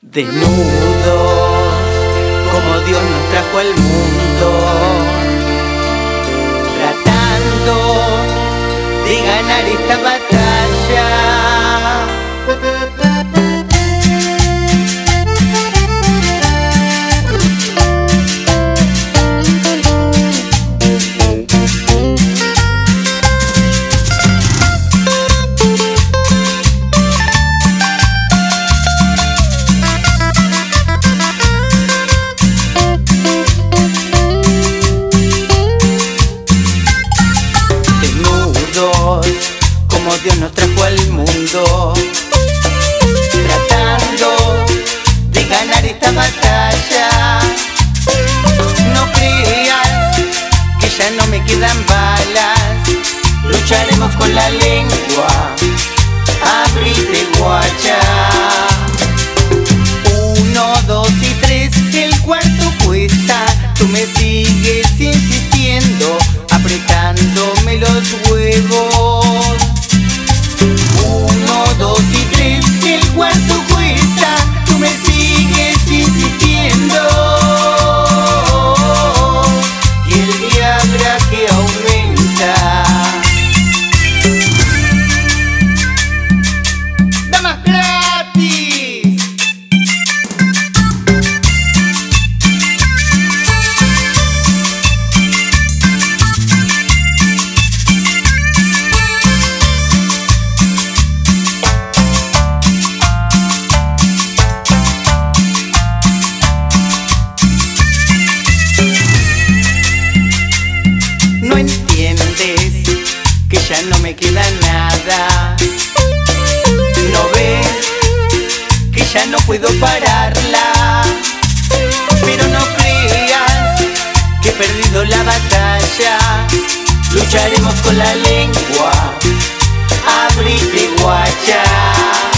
Desnudos, como Dios nos trajo al mundo, tratando de ganar esta batalla. Como Dios nos trajo al mundo, tratando de ganar esta batalla. No creas que ya no me quedan balas, lucharemos con la lengua, abrite guacha. 1, 2 y 3, el cuarto cuesta. Tú me sigues insistiendo, apretándome los huevos. 1, 2 y 3, el cuarto cuesta. Tú me sigues insistiendo y el día habrá que aumenta. ¡Damas gratis! No entiendes que ya no me queda nada. No ves que ya no puedo pararla. Pero no creas que he perdido la batalla. Lucharemos con la lengua, abrite guacha.